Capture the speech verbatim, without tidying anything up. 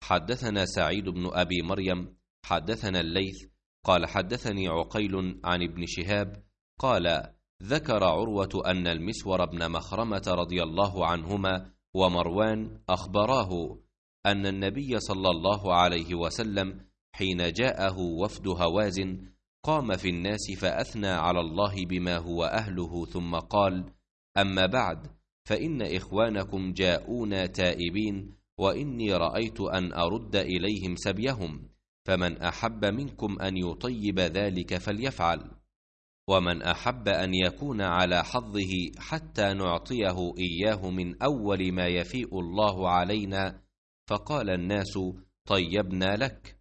حدثنا سعيد بن أبي مريم حدثنا الليث قال حدثني عقيل عن ابن شهاب قال ذكر عروة أن المسور بن مخرمة رضي الله عنهما ومروان أخبراه أن النبي صلى الله عليه وسلم حين جاءه وفد هوازن قام في الناس فأثنى على الله بما هو أهله ثم قال أما بعد فإن إخوانكم جاءونا تائبين وإني رأيت أن أرد إليهم سبيهم فمن أحب منكم أن يطيب ذلك فليفعل ومن أحب أن يكون على حظه حتى نعطيه إياه من أول ما يفيء الله علينا فقال الناس طيبنا لك